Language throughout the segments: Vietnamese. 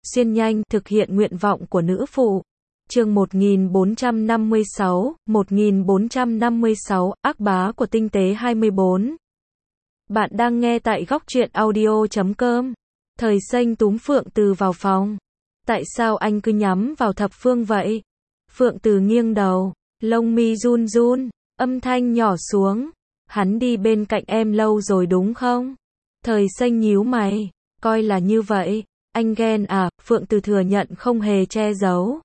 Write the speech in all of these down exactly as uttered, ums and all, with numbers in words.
xuyên nhanh, thực hiện nguyện vọng của nữ phụ. Chương một nghìn bốn trăm năm mươi sáu, một nghìn bốn trăm năm mươi sáu, ác bá của tinh tế hai mươi bốn. Bạn đang nghe tại góc truyện audio chấm com. Thời xanh túm Phượng Từ vào phòng. Tại sao anh cứ nhắm vào Thập Phương vậy? Phượng Từ nghiêng đầu, lông mi run run, âm thanh nhỏ xuống. Hắn đi bên cạnh em lâu rồi đúng không? Thời xanh nhíu mày, coi là như vậy. Anh ghen à? Phượng Từ thừa nhận không hề che giấu.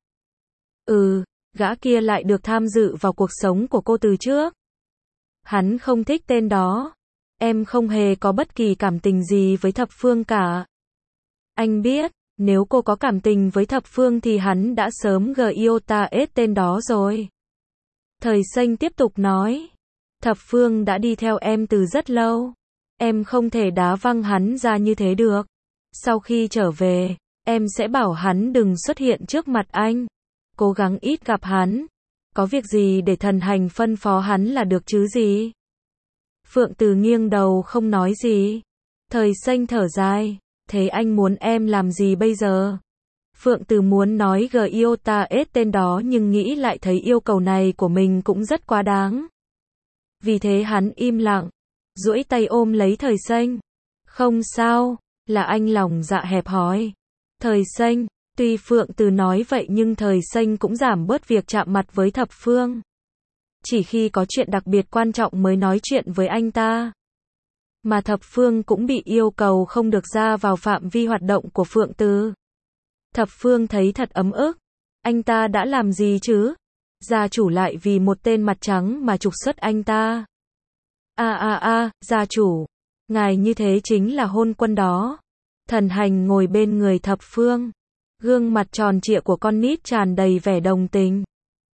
Ừ, gã kia lại được tham dự vào cuộc sống của cô từ trước. Hắn không thích tên đó. Em không hề có bất kỳ cảm tình gì với Thập Phương cả. Anh biết, nếu cô có cảm tình với Thập Phương thì hắn đã sớm giota ết tên đó rồi. Thời xanh tiếp tục nói. Thập Phương đã đi theo em từ rất lâu. Em không thể đá văng hắn ra như thế được. Sau khi trở về, em sẽ bảo hắn đừng xuất hiện trước mặt anh. Cố gắng ít gặp hắn. Có việc gì để thần hành phân phó hắn là được chứ gì? Phượng Từ nghiêng đầu không nói gì. Thời xanh thở dài. Thế anh muốn em làm gì bây giờ? Phượng Từ muốn nói giota ết tên đó nhưng nghĩ lại thấy yêu cầu này của mình cũng rất quá đáng. Vì thế hắn im lặng, duỗi tay ôm lấy Thời xanh. Không sao, là anh lòng dạ hẹp hòi. Thời xanh, tuy Phượng Từ nói vậy nhưng Thời xanh cũng giảm bớt việc chạm mặt với Thập Phương. Chỉ khi có chuyện đặc biệt quan trọng mới nói chuyện với anh ta. Mà Thập Phương cũng bị yêu cầu không được ra vào phạm vi hoạt động của Phượng Từ. Thập Phương thấy thật ấm ức. Anh ta đã làm gì chứ? Gia chủ lại vì một tên mặt trắng mà trục xuất anh ta. A a a, gia chủ. Ngài như thế chính là hôn quân đó. Thần hành ngồi bên người Thập Phương. Gương mặt tròn trịa của con nít tràn đầy vẻ đồng tình.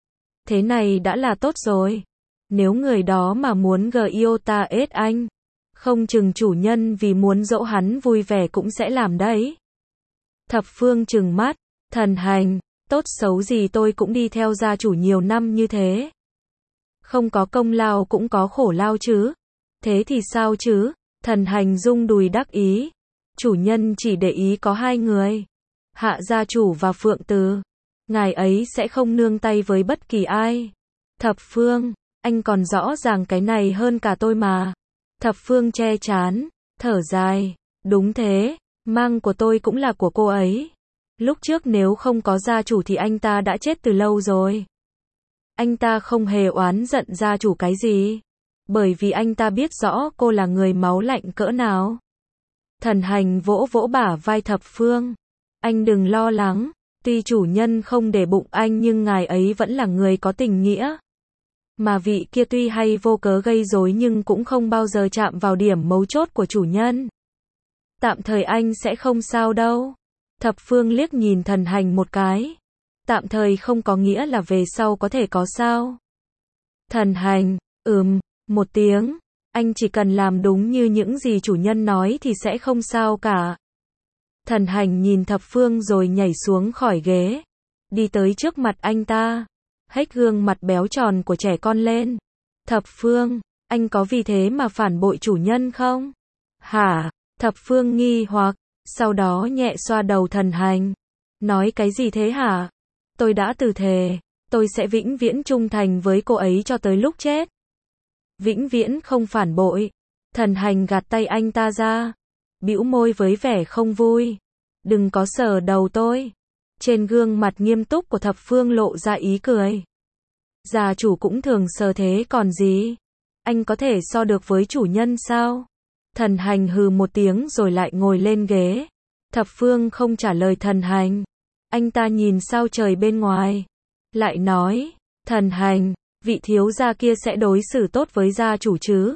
Thế này đã là tốt rồi. Nếu người đó mà muốn giota ết anh, không chừng chủ nhân vì muốn dỗ hắn vui vẻ cũng sẽ làm đấy. Thập Phương trừng mắt. Thần hành, tốt xấu gì tôi cũng đi theo gia chủ nhiều năm như thế. Không có công lao cũng có khổ lao chứ. Thế thì sao chứ? Thần hành rung đùi đắc ý. Chủ nhân chỉ để ý có hai người. Hạ gia chủ và Phượng Từ. Ngài ấy sẽ không nương tay với bất kỳ ai. Thập Phương, anh còn rõ ràng cái này hơn cả tôi mà. Thập Phương che chán, thở dài. Đúng thế, mang của tôi cũng là của cô ấy. Lúc trước nếu không có gia chủ thì anh ta đã chết từ lâu rồi. Anh ta không hề oán giận gia chủ cái gì. Bởi vì anh ta biết rõ cô là người máu lạnh cỡ nào. Thần hành vỗ vỗ bả vai Thập Phương. Anh đừng lo lắng. Tuy chủ nhân không để bụng anh nhưng ngài ấy vẫn là người có tình nghĩa. Mà vị kia tuy hay vô cớ gây rối nhưng cũng không bao giờ chạm vào điểm mấu chốt của chủ nhân. Tạm thời anh sẽ không sao đâu. Thập Phương liếc nhìn thần hành một cái. Tạm thời không có nghĩa là về sau có thể có sao. Thần hành, ừm, một tiếng. Anh chỉ cần làm đúng như những gì chủ nhân nói thì sẽ không sao cả. Thần hành nhìn Thập Phương rồi nhảy xuống khỏi ghế. Đi tới trước mặt anh ta. Hếch gương mặt béo tròn của trẻ con lên. Thập Phương, anh có vì thế mà phản bội chủ nhân không? Hả? Thập Phương nghi hoặc, sau đó nhẹ xoa đầu thần hành. Nói cái gì thế hả? Tôi đã từ thề, tôi sẽ vĩnh viễn trung thành với cô ấy cho tới lúc chết. Vĩnh viễn không phản bội. Thần hành gạt tay anh ta ra. Bĩu môi với vẻ không vui. Đừng có sờ đầu tôi. Trên gương mặt nghiêm túc của Thập Phương lộ ra ý cười. Gia chủ cũng thường sờ thế còn gì. Anh có thể so được với chủ nhân sao? Thần hành hừ một tiếng rồi lại ngồi lên ghế. Thập Phương không trả lời thần hành. Anh ta nhìn sao trời bên ngoài. Lại nói, thần hành, vị thiếu gia kia sẽ đối xử tốt với gia chủ chứ?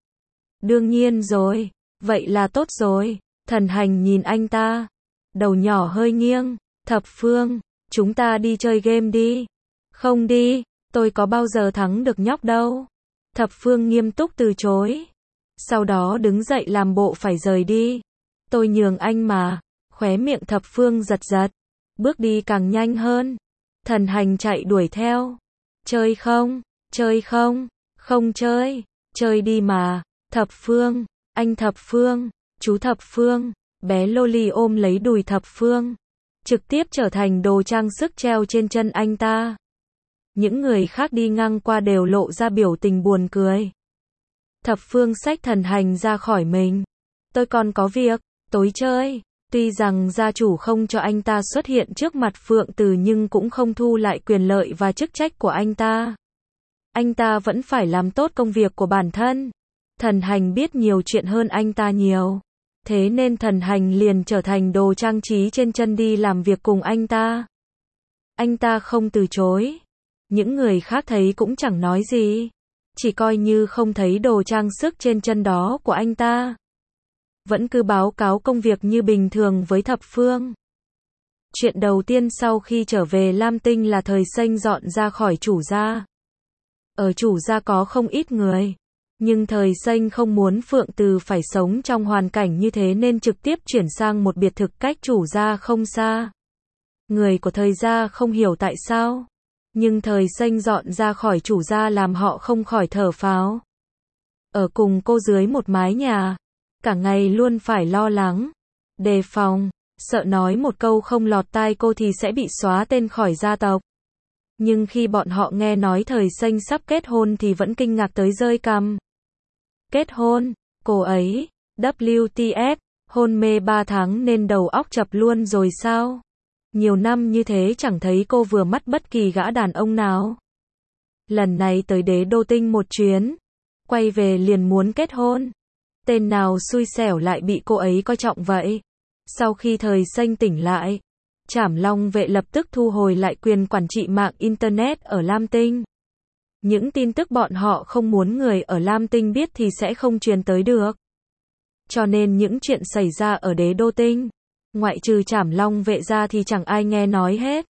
Đương nhiên rồi, vậy là tốt rồi. Thần hành nhìn anh ta. Đầu nhỏ hơi nghiêng. Thập Phương, chúng ta đi chơi game đi. Không đi, tôi có bao giờ thắng được nhóc đâu. Thập Phương nghiêm túc từ chối. Sau đó đứng dậy làm bộ phải rời đi. Tôi nhường anh mà. Khóe miệng Thập Phương giật giật. Bước đi càng nhanh hơn. Thần hành chạy đuổi theo. Chơi không? Chơi không? Không chơi. Chơi đi mà. Thập Phương, anh Thập Phương, chú Thập Phương. Bé Loli ôm lấy đùi Thập Phương. trực tiếp trở thành đồ trang sức treo trên chân anh ta. Những người khác đi ngang qua đều lộ ra biểu tình buồn cười. Thập Phương xách Thần Hành ra khỏi mình. Tôi còn có việc, tối chơi. Tuy rằng gia chủ không cho anh ta xuất hiện trước mặt Phượng Từ nhưng cũng không thu lại quyền lợi và chức trách của anh ta. Anh ta vẫn phải làm tốt công việc của bản thân. Thần Hành biết nhiều chuyện hơn anh ta nhiều. Thế nên Thần Hành liền trở thành đồ trang trí trên chân đi làm việc cùng anh ta. Anh ta không từ chối. Những người khác thấy cũng chẳng nói gì. Chỉ coi như không thấy đồ trang sức trên chân đó của anh ta. Vẫn cứ báo cáo công việc như bình thường với Thập Phương. Chuyện đầu tiên sau khi trở về Lam Tinh là Thời Xanh dọn ra khỏi chủ gia. Ở chủ gia có không ít người. Nhưng Thời Xanh không muốn Phượng Từ phải sống trong hoàn cảnh như thế nên trực tiếp chuyển sang một biệt thực cách chủ gia không xa. Người của Thời gia không hiểu tại sao. Nhưng Thời Xanh dọn ra khỏi chủ gia làm họ không khỏi thở phào. Ở cùng cô dưới một mái nhà. Cả ngày luôn phải lo lắng. Đề phòng. Sợ nói một câu không lọt tai cô thì sẽ bị xóa tên khỏi gia tộc. Nhưng khi bọn họ nghe nói Thời Xanh sắp kết hôn thì vẫn kinh ngạc tới rơi cằm. Kết hôn? Cô ấy, W T F, hôn mê ba tháng nên đầu óc chập luôn rồi sao? Nhiều năm như thế chẳng thấy cô vừa mắt bất kỳ gã đàn ông nào. Lần này tới Đế Đô Tinh một chuyến, quay về liền muốn kết hôn. Tên nào xui xẻo lại bị cô ấy coi trọng vậy? Sau khi Thời Xanh tỉnh lại, Trảm Long Vệ lập tức thu hồi lại quyền quản trị mạng Internet ở Lam Tinh. Những tin tức bọn họ không muốn người ở Lam Tinh biết thì sẽ không truyền tới được. Cho nên những chuyện xảy ra ở Đế Đô Tinh, ngoại trừ Trảm Long Vệ ra thì chẳng ai nghe nói hết.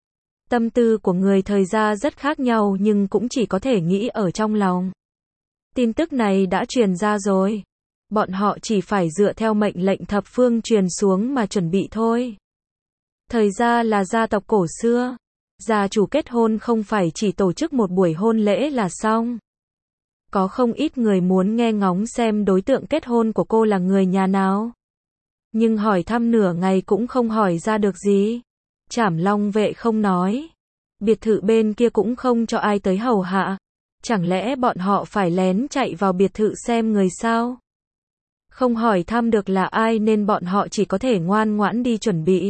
Tâm tư của người Thời gia rất khác nhau nhưng cũng chỉ có thể nghĩ ở trong lòng. Tin tức này đã truyền ra rồi. Bọn họ chỉ phải dựa theo mệnh lệnh Thập Phương truyền xuống mà chuẩn bị thôi. Thời gia là gia tộc cổ xưa. Gia chủ kết hôn không phải chỉ tổ chức một buổi hôn lễ là xong. Có không ít người muốn nghe ngóng xem đối tượng kết hôn của cô là người nhà nào. Nhưng hỏi thăm nửa ngày cũng không hỏi ra được gì. Trảm Long Vệ không nói. Biệt thự bên kia cũng không cho ai tới hầu hạ. Chẳng lẽ bọn họ phải lén chạy vào biệt thự xem người sao? Không hỏi thăm được là ai nên bọn họ chỉ có thể ngoan ngoãn đi chuẩn bị.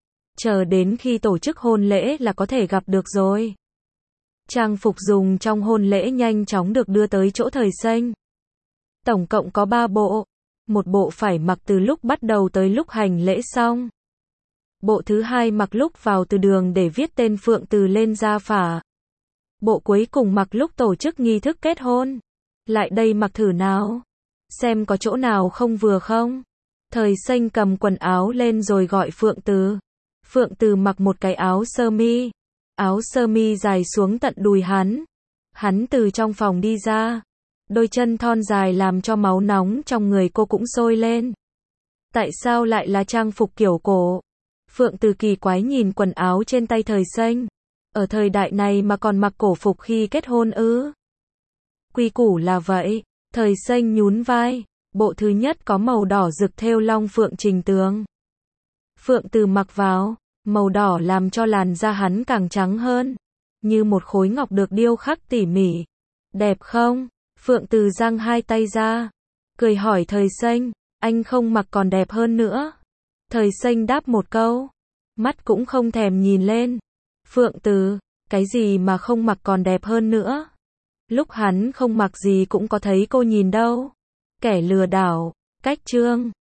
Chờ đến khi tổ chức hôn lễ là có thể gặp được rồi. Trang phục dùng trong hôn lễ nhanh chóng được đưa tới chỗ Thời Xanh. Tổng cộng có ba bộ. Một bộ phải mặc từ lúc bắt đầu tới lúc hành lễ xong. Bộ thứ hai mặc lúc vào từ đường để viết tên Phượng Từ lên gia phả. Bộ cuối cùng mặc lúc tổ chức nghi thức kết hôn. Lại đây mặc thử nào. Xem có chỗ nào không vừa không. Thời Xanh cầm quần áo lên rồi gọi Phượng Từ. Phượng Từ mặc một cái áo sơ mi. Áo sơ mi dài xuống tận đùi hắn. Hắn từ trong phòng đi ra. Đôi chân thon dài làm cho máu nóng trong người cô cũng sôi lên. Tại sao lại là trang phục kiểu cổ? Phượng Từ kỳ quái nhìn quần áo trên tay Thời Xanh. Ở thời đại này mà còn mặc cổ phục khi kết hôn ư? Quy củ là vậy. Thời Xanh nhún vai. Bộ thứ nhất có màu đỏ rực thêu long phượng trình tường. Phượng Từ mặc vào. Màu đỏ làm cho làn da hắn càng trắng hơn. Như một khối ngọc được điêu khắc tỉ mỉ. Đẹp không? Phượng Từ giang hai tay ra. Cười hỏi Thời Xanh. Anh không mặc còn đẹp hơn nữa. Thời Xanh đáp một câu. Mắt cũng không thèm nhìn lên. Phượng Từ. Cái gì mà không mặc còn đẹp hơn nữa? Lúc hắn không mặc gì cũng có thấy cô nhìn đâu. Kẻ lừa đảo. Cách chương.